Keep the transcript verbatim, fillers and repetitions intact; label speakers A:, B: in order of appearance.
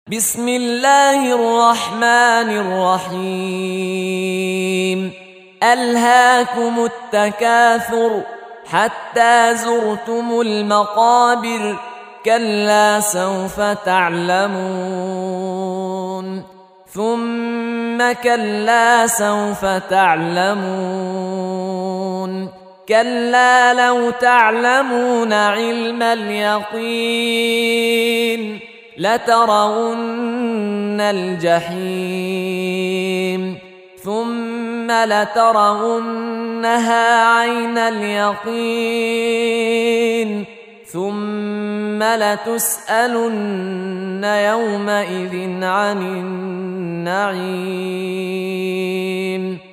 A: بسم الله الرحمن الرحيم ألهاكم التكاثر حتى زرتم المقابر كلا سوف تعلمون ثم كلا سوف تعلمون كلا لو تعلمون علم اليقين لترون الجحيم ثم لترونها عين اليقين ثم لتسألن يومئذ عن النعيم.